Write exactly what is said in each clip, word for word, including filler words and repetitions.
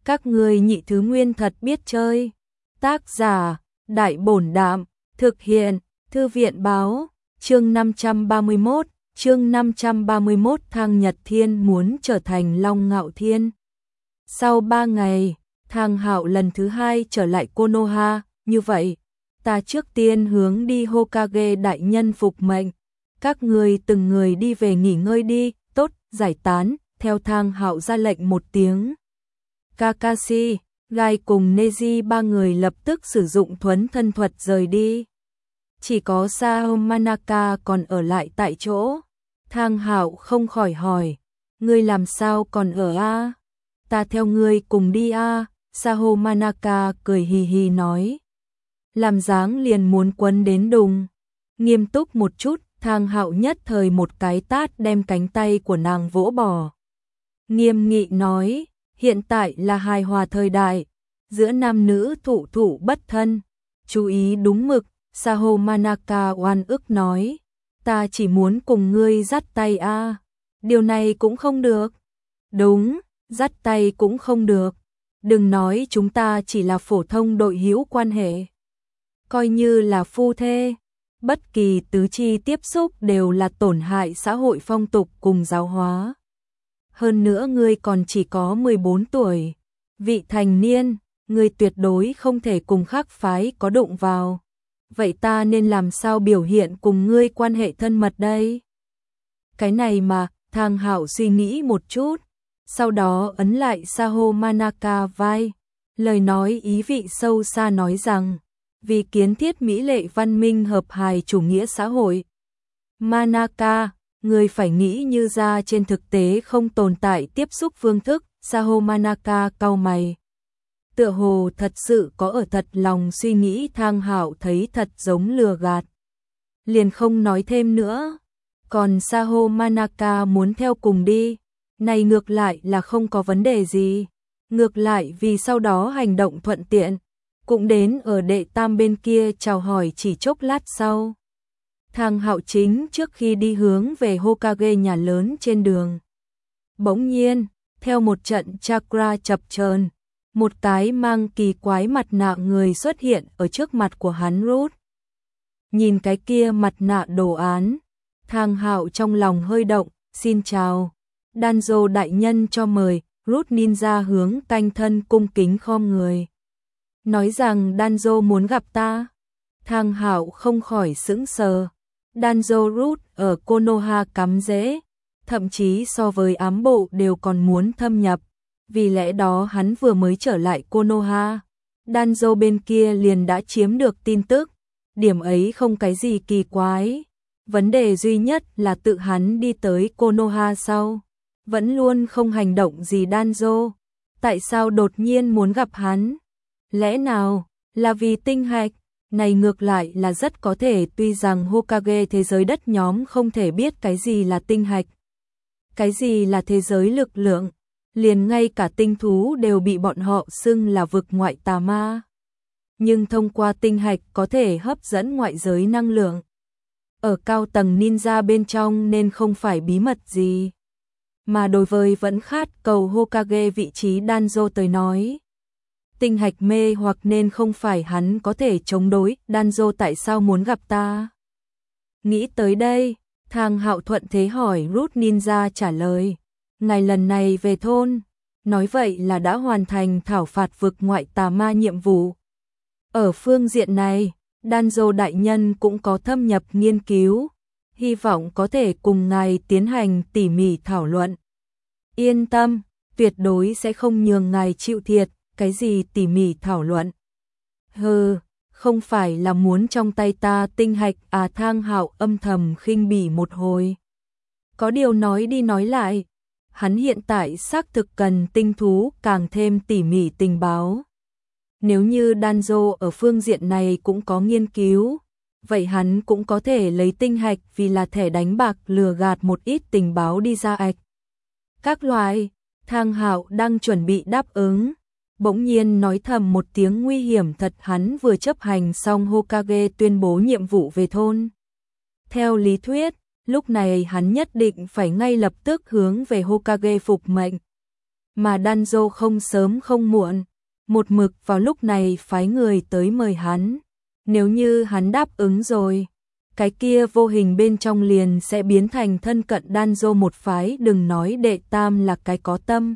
Các ngươi nhị thứ nguyên thật biết chơi. Tác giả, Đại Bổn Đạm, thực hiện, Thư viện Báo, chương năm trăm ba mươi mốt, chương năm trăm ba mươi mốt Thang Nhật Thiên muốn trở thành Long Ngạo Thiên. Sau ba ngày, Thang Hạo lần thứ hai trở lại Konoha, như vậy, ta trước tiên hướng đi Hokage đại nhân phục mệnh, các người từng người đi về nghỉ ngơi đi, tốt, giải tán, theo Thang Hạo ra lệnh một tiếng. Kakashi, Gai cùng Neji ba người lập tức sử dụng thuấn thân thuật rời đi. Chỉ có Sao Manaka còn ở lại tại chỗ. Thang Hạo không khỏi hỏi, ngươi làm sao còn ở a? Ta theo ngươi cùng đi a. Sao Manaka cười hì hì nói. Làm dáng liền muốn quấn đến đùng. Nghiêm túc một chút, Thang Hạo nhất thời một cái tát đem cánh tay của nàng vỗ bỏ. Nghiêm nghị nói, hiện tại là hài hòa thời đại, giữa nam nữ thụ thụ bất thân, chú ý đúng mực. Sao Manaka oan ức nói, ta chỉ muốn cùng ngươi dắt tay a. Điều này cũng không được. Đúng, dắt tay cũng không được. Đừng nói chúng ta chỉ là phổ thông đội hữu quan hệ. Coi như là phu thê, bất kỳ tứ chi tiếp xúc đều là tổn hại xã hội phong tục cùng giáo hóa. Hơn nữa ngươi còn chỉ có mười bốn tuổi, vị thành niên, ngươi tuyệt đối không thể cùng khác phái có đụng vào. Vậy ta nên làm sao biểu hiện cùng ngươi quan hệ thân mật đây? Cái này mà, Thang Hạo suy nghĩ một chút, sau đó ấn lại Sao Manaka vai, lời nói ý vị sâu xa nói rằng, vì kiến thiết mỹ lệ văn minh hợp hài chủ nghĩa xã hội. Manaka, ngươi phải nghĩ như ra trên thực tế không tồn tại tiếp xúc phương thức. Sao Manaka cau mày. Tựa hồ thật sự có ở thật lòng suy nghĩ. Thang Hạo thấy thật giống lừa gạt, liền không nói thêm nữa. Còn Sao Manaka muốn theo cùng đi, này ngược lại là không có vấn đề gì. Ngược lại vì sau đó hành động thuận tiện, cũng đến ở đệ tam bên kia chào hỏi chỉ chốc lát sau. Thang Hạo chính trước khi đi hướng về Hokage nhà lớn trên đường. Bỗng nhiên, theo một trận chakra chập chờn, một cái mang kỳ quái mặt nạ người xuất hiện ở trước mặt của hắn rút. Nhìn cái kia mặt nạ đồ án, Thang Hạo trong lòng hơi động, xin chào. Danzo đại nhân cho mời, rút ninja hướng canh thân cung kính khom người. Nói rằng Danzo muốn gặp ta. Thang Hạo không khỏi sững sờ. Danzo rút ở Konoha cắm rễ, thậm chí so với ám bộ đều còn muốn thâm nhập. Vì lẽ đó hắn vừa mới trở lại Konoha, Danzo bên kia liền đã chiếm được tin tức. Điểm ấy không cái gì kỳ quái. Vấn đề duy nhất là tự hắn đi tới Konoha sau, vẫn luôn không hành động gì. Danzo tại sao đột nhiên muốn gặp hắn? Lẽ nào là vì tinh hạch? Này ngược lại là rất có thể, tuy rằng Hokage thế giới đất nhóm không thể biết cái gì là tinh hạch, cái gì là thế giới lực lượng, liền ngay cả tinh thú đều bị bọn họ xưng là vực ngoại tà ma. Nhưng thông qua tinh hạch có thể hấp dẫn ngoại giới năng lượng. Ở cao tầng ninja bên trong nên không phải bí mật gì. Mà đối với vẫn khát cầu Hokage vị trí Danzo tới nói, tinh hạch mê hoặc nên không phải hắn có thể chống đối. Danzo tại sao muốn gặp ta? Nghĩ tới đây, Thang Hạo thuận thế hỏi. Root Ninja trả lời, ngài lần này về thôn, nói vậy là đã hoàn thành thảo phạt vực ngoại tà ma nhiệm vụ. Ở phương diện này, Danzo đại nhân cũng có thâm nhập nghiên cứu, hy vọng có thể cùng ngài tiến hành tỉ mỉ thảo luận. Yên tâm, tuyệt đối sẽ không nhường ngài chịu thiệt. Cái gì tỉ mỉ thảo luận? Hừ, không phải là muốn trong tay ta tinh hạch à? Thang Hạo âm thầm khinh bỉ một hồi. Có điều nói đi nói lại, hắn hiện tại xác thực cần tinh thú càng thêm tỉ mỉ tình báo. Nếu như Danzo ở phương diện này cũng có nghiên cứu, vậy hắn cũng có thể lấy tinh hạch vì là thẻ đánh bạc lừa gạt một ít tình báo đi ra ạch. Các loại. Thang Hạo đang chuẩn bị đáp ứng, bỗng nhiên nói thầm một tiếng nguy hiểm thật. Hắn vừa chấp hành xong Hokage tuyên bố nhiệm vụ về thôn. Theo lý thuyết, lúc này hắn nhất định phải ngay lập tức hướng về Hokage phục mệnh. mà Danzo không sớm không muộn, một mực vào lúc này phái người tới mời hắn. Nếu như hắn đáp ứng rồi, cái kia vô hình bên trong liền sẽ biến thành thân cận Danzo một phái, đừng nói đệ tam là cái có tâm.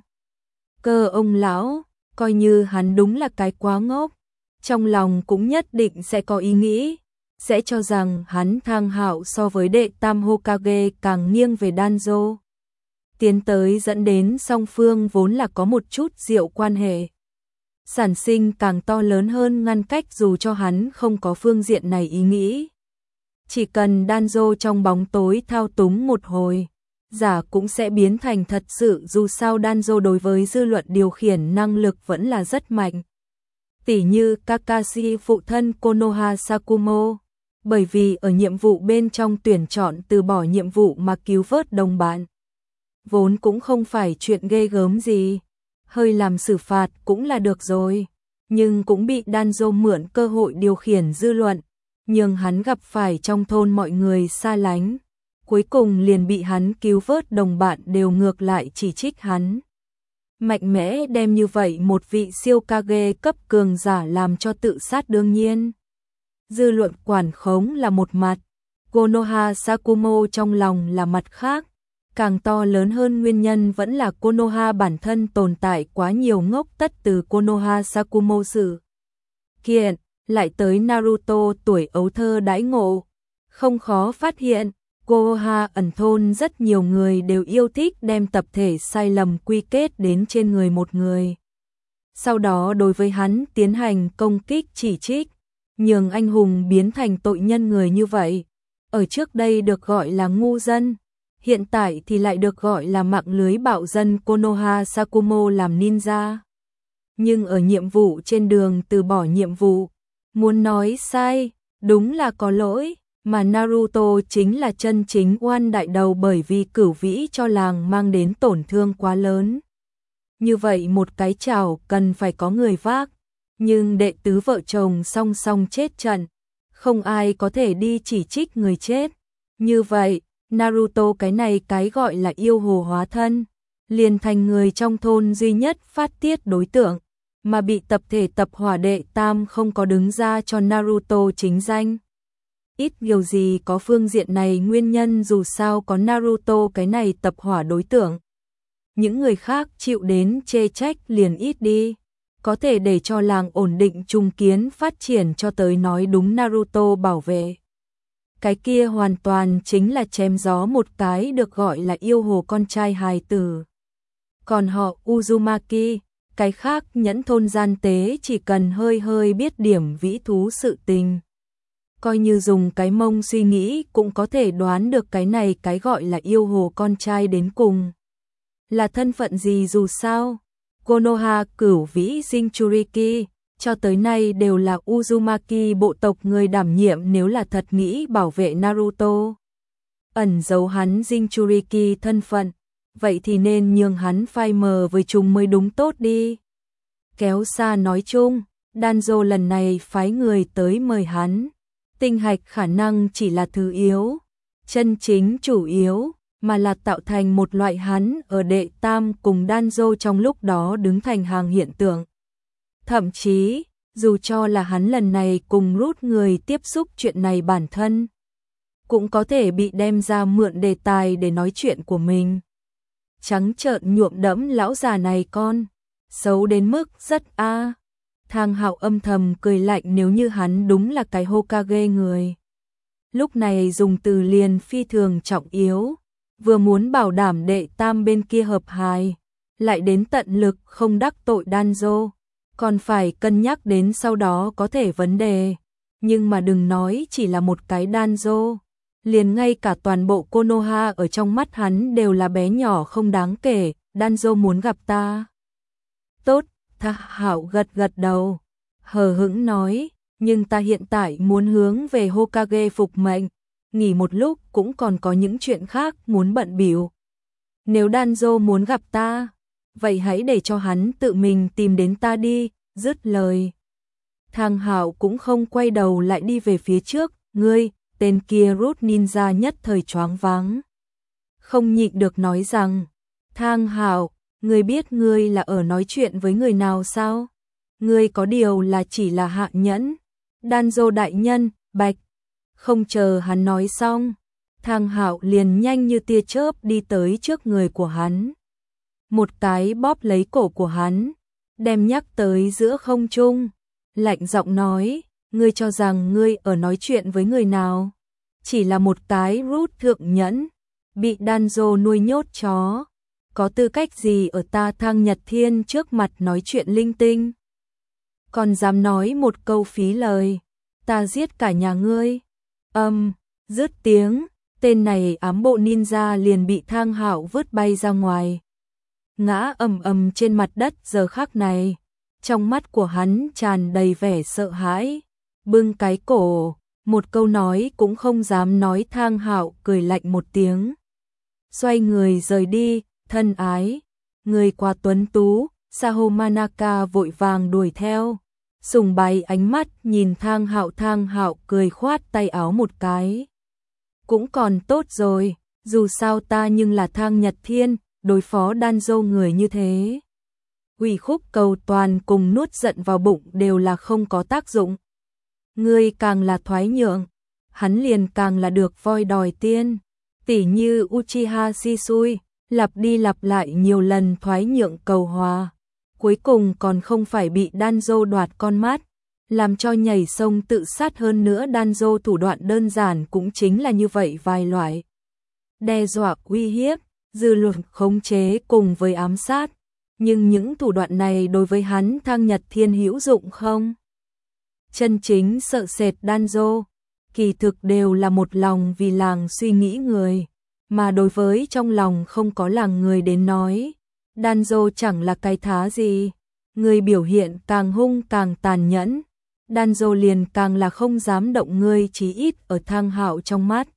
Cơ ông lão, coi như hắn đúng là cái quá ngốc, trong lòng cũng nhất định sẽ có ý nghĩ, sẽ cho rằng hắn Thang Hạo so với đệ tam Hokage càng nghiêng về Danzo. Tiến tới dẫn đến song phương vốn là có một chút diệu quan hệ sản sinh càng to lớn hơn ngăn cách, dù cho hắn không có phương diện này ý nghĩ. Chỉ cần Danzo trong bóng tối thao túng một hồi, giả cũng sẽ biến thành thật sự, dù sao Danzo đối với dư luận điều khiển năng lực vẫn là rất mạnh. Tỉ như Kakashi phụ thân Konoha Sakumo, bởi vì ở nhiệm vụ bên trong tuyển chọn từ bỏ nhiệm vụ mà cứu vớt đồng bạn. Vốn cũng không phải chuyện ghê gớm gì, hơi làm xử phạt cũng là được rồi, nhưng cũng bị Danzo mượn cơ hội điều khiển dư luận, nhưng hắn gặp phải trong thôn mọi người xa lánh, cuối cùng liền bị hắn cứu vớt, đồng bạn đều ngược lại chỉ trích hắn. Mạnh mẽ đem như vậy một vị siêu Kage cấp cường giả làm cho tự sát. Đương nhiên, dư luận quản khống là một mặt, Konoha Sakumo trong lòng là mặt khác. Càng to lớn hơn nguyên nhân vẫn là Konoha bản thân tồn tại quá nhiều ngốc tất, từ Konoha Sakumo sự kiện lại tới Naruto tuổi ấu thơ đãi ngộ. Không khó phát hiện, Konoha ẩn thôn rất nhiều người đều yêu thích đem tập thể sai lầm quy kết đến trên người một người. Sau đó đối với hắn tiến hành công kích chỉ trích, nhường anh hùng biến thành tội nhân. Người như vậy, ở trước đây được gọi là ngu dân, hiện tại thì lại được gọi là mạng lưới bạo dân. Konoha Sakumo làm ninja, nhưng ở nhiệm vụ trên đường từ bỏ nhiệm vụ, muốn nói sai, đúng là có lỗi, mà Naruto chính là chân chính oan đại đầu, bởi vì cửu vĩ cho làng mang đến tổn thương quá lớn. Như vậy một cái chảo cần phải có người vác, nhưng đệ tứ vợ chồng song song chết trận, không ai có thể đi chỉ trích người chết. Như vậy, Naruto cái này cái gọi là yêu hồ hóa thân, liền thành người trong thôn duy nhất phát tiết đối tượng, mà bị tập thể tập hỏa đệ tam không có đứng ra cho Naruto chính danh. Ít nhiều gì có phương diện này nguyên nhân, dù sao có Naruto cái này tập hỏa đối tượng, những người khác chịu đến chê trách liền ít đi, có thể để cho làng ổn định trùng kiến phát triển. Cho tới nói đúng Naruto bảo vệ, cái kia hoàn toàn chính là chém gió một cái, được gọi là yêu hồ con trai hài tử. Còn họ Uzumaki, cái khác nhẫn thôn gian tế, chỉ cần hơi hơi biết điểm vĩ thú sự tình, coi như dùng cái mông suy nghĩ cũng có thể đoán được cái này cái gọi là yêu hồ con trai đến cùng là thân phận gì. Dù sao, Konoha cửu vĩ Jinchuriki cho tới nay đều là Uzumaki bộ tộc người đảm nhiệm, nếu là thật nghĩ bảo vệ Naruto, ẩn giấu hắn Jinchuriki thân phận, vậy thì nên nhường hắn phai mờ với chúng mới đúng tốt đi. Kéo xa nói chung, Danzo lần này phái người tới mời hắn, tinh hạch khả năng chỉ là thứ yếu, chân chính chủ yếu, mà là tạo thành một loại hắn ở đệ tam cùng Danzo trong lúc đó đứng thành hàng hiện tượng. Thậm chí, dù cho là hắn lần này cùng rút người tiếp xúc chuyện này, bản thân cũng có thể bị đem ra mượn đề tài để nói chuyện của mình. Trắng trợn nhuộm đẫm lão già này con, xấu đến mức rất a. À. Thang Hạo âm thầm cười lạnh, nếu như hắn đúng là cái Hokage người, lúc này dùng từ liền phi thường trọng yếu, vừa muốn bảo đảm đệ tam bên kia hợp hài, lại đến tận lực không đắc tội Danzo, còn phải cân nhắc đến sau đó có thể vấn đề. Nhưng mà đừng nói chỉ là một cái Danzo, liền ngay cả toàn bộ Konoha ở trong mắt hắn đều là bé nhỏ không đáng kể. Danzo muốn gặp ta. Tốt, Thang Hạo gật gật đầu, hờ hững nói, nhưng ta hiện tại muốn hướng về Hokage phục mệnh, nghỉ một lúc cũng còn có những chuyện khác muốn bận bịu. Nếu Danzo muốn gặp ta, vậy hãy để cho hắn tự mình tìm đến ta đi. Dứt lời, Thang Hạo cũng không quay đầu lại đi về phía trước. Ngươi, tên kia rút ninja nhất thời choáng váng, không nhịn được nói rằng, Thang Hạo, Ngươi biết ngươi là ở nói chuyện với người nào sao? Ngươi có điều là chỉ là hạ nhẫn. Danzo đại nhân, bạch. Không chờ hắn nói xong, Thang Hạo liền nhanh như tia chớp đi tới trước người của hắn. Một cái bóp lấy cổ của hắn, đem nhắc tới giữa không trung, lạnh giọng nói, ngươi cho rằng ngươi ở nói chuyện với người nào? Chỉ là một cái rút thượng nhẫn, bị Danzo nuôi nhốt chó, có tư cách gì ở ta Thang Nhật Thiên trước mặt nói chuyện linh tinh? Còn dám nói một câu phí lời, ta giết cả nhà ngươi. Âm, dứt tiếng, tên này ám bộ ninja liền bị Thang Hạo vứt bay ra ngoài. Ngã ầm ầm trên mặt đất giờ khắc này, trong mắt của hắn tràn đầy vẻ sợ hãi, bưng cái cổ, một câu nói cũng không dám nói. Thang Hạo cười lạnh một tiếng, xoay người rời đi. Thân ái, người quá tuấn tú. Saho Manaka vội vàng đuổi theo, sùng bái ánh mắt nhìn Thang Hạo. Thang Hạo cười khoát tay áo một cái, cũng còn tốt rồi, dù sao ta nhưng là Thang Nhật Thiên, đối phó Danzo người như thế, ủy khúc cầu toàn cùng nuốt giận vào bụng đều là không có tác dụng. Ngươi càng là thoái nhượng, hắn liền càng là được voi đòi tiên. Tỉ như Uchiha Shisui, lặp đi lặp lại nhiều lần thoái nhượng cầu hòa, cuối cùng còn không phải bị Danzo đoạt con mắt, làm cho nhảy sông tự sát. Hơn nữa Danzo thủ đoạn đơn giản cũng chính là như vậy vài loại: đe dọa, uy hiếp, dư luận khống chế cùng với ám sát. Nhưng những thủ đoạn này đối với hắn Thang Nhật Thiên hữu dụng không? Chân chính sợ sệt Danzo, kỳ thực đều là một lòng vì làng suy nghĩ người, mà đối với trong lòng không có làng người đến nói, Danzo chẳng là cái thá gì. Người biểu hiện càng hung càng tàn nhẫn, Danzo liền càng là không dám động ngươi. Chí ít ở Thang Hạo trong mắt,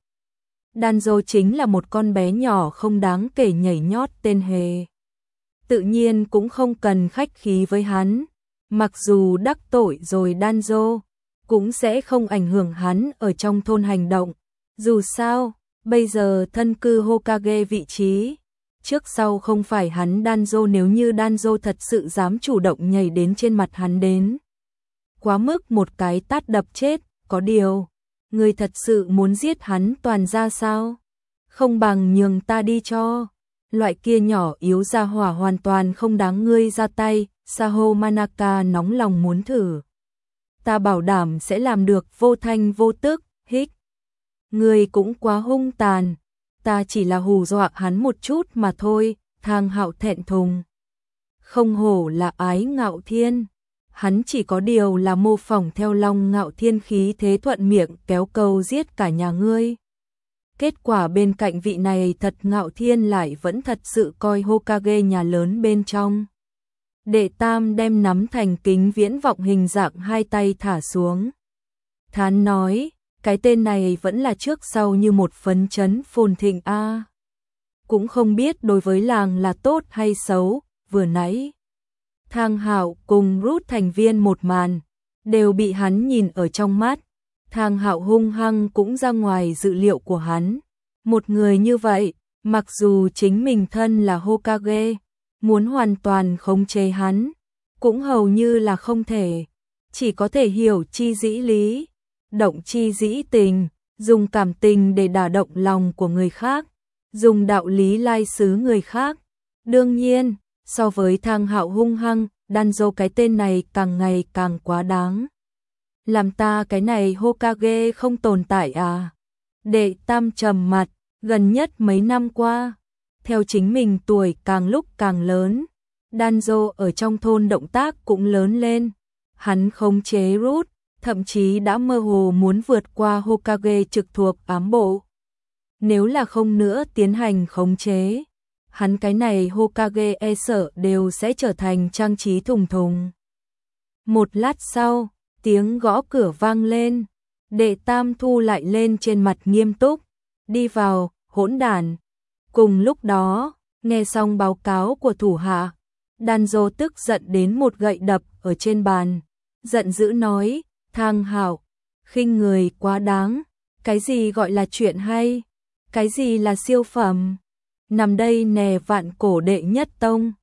Danzo chính là một con bé nhỏ không đáng kể nhảy nhót tên hề. Tự nhiên cũng không cần khách khí với hắn, mặc dù đắc tội rồi Danzo, cũng sẽ không ảnh hưởng hắn ở trong thôn hành động. Dù sao, bây giờ thân cư Hokage vị trí, trước sau không phải hắn Danzo. Nếu như Danzo thật sự dám chủ động nhảy đến trên mặt hắn đến, quá mức một cái tát đập chết. Có điều, người thật sự muốn giết hắn toàn ra sao? Không bằng nhường ta đi cho. Loại kia nhỏ yếu ra hỏa hoàn toàn không đáng ngươi ra tay. Saho Manaka nóng lòng muốn thử. Ta bảo đảm sẽ làm được vô thanh vô tức. Hích, ngươi cũng quá hung tàn. Ta chỉ là hù dọa hắn một chút mà thôi. Thang Hạo thẹn thùng. Không hổ là Ái Ngạo Thiên, hắn chỉ có điều là mô phỏng theo Long Ngạo Thiên khí thế, thuận miệng kéo câu giết cả nhà ngươi. Kết quả bên cạnh vị này thật Ngạo Thiên lại vẫn thật sự coi Hokage nhà lớn bên trong. Đệ Tam đem nắm thành kính viễn vọng hình dạng, hai tay thả xuống. Thán nói, cái tên này vẫn là trước sau như một phấn chấn phồn thịnh a. À. Cũng không biết đối với làng là tốt hay xấu. Vừa nãy Thang Hạo cùng rút thành viên một màn, đều bị hắn nhìn ở trong mắt. Thang Hạo hung hăng cũng ra ngoài dự liệu của hắn. Một người như vậy, mặc dù chính mình thân là Hokage, muốn hoàn toàn khống chế hắn, cũng hầu như là không thể. Chỉ có thể hiểu chi dĩ lý, động chi dĩ tình, dùng cảm tình để đả động lòng của người khác, dùng đạo lý lai xứ người khác. Đương nhiên, so với Thang Hạo hung hăng, Danzo cái tên này càng ngày càng quá đáng. Làm ta cái này Hokage không tồn tại à? Đệ Tam trầm mặt, gần nhất mấy năm qua, theo chính mình tuổi càng lúc càng lớn, Danzo ở trong thôn động tác cũng lớn lên. Hắn khống chế rút, thậm chí đã mơ hồ muốn vượt qua Hokage trực thuộc ám bộ. Nếu là không nữa tiến hành khống chế, hắn cái này Hokage e sợ đều sẽ trở thành trang trí thùng thùng. Một lát sau, tiếng gõ cửa vang lên. Đệ Tam thu lại lên trên mặt nghiêm túc, đi vào, hỗn đản. Cùng lúc đó, nghe xong báo cáo của thủ hạ, Danzo tức giận đến một gậy đập ở trên bàn, giận dữ nói, Thang Hạo, khinh người quá đáng. Cái gì gọi là chuyện hay? Cái gì là siêu phẩm? Nằm đây nè vạn cổ đệ nhất tông,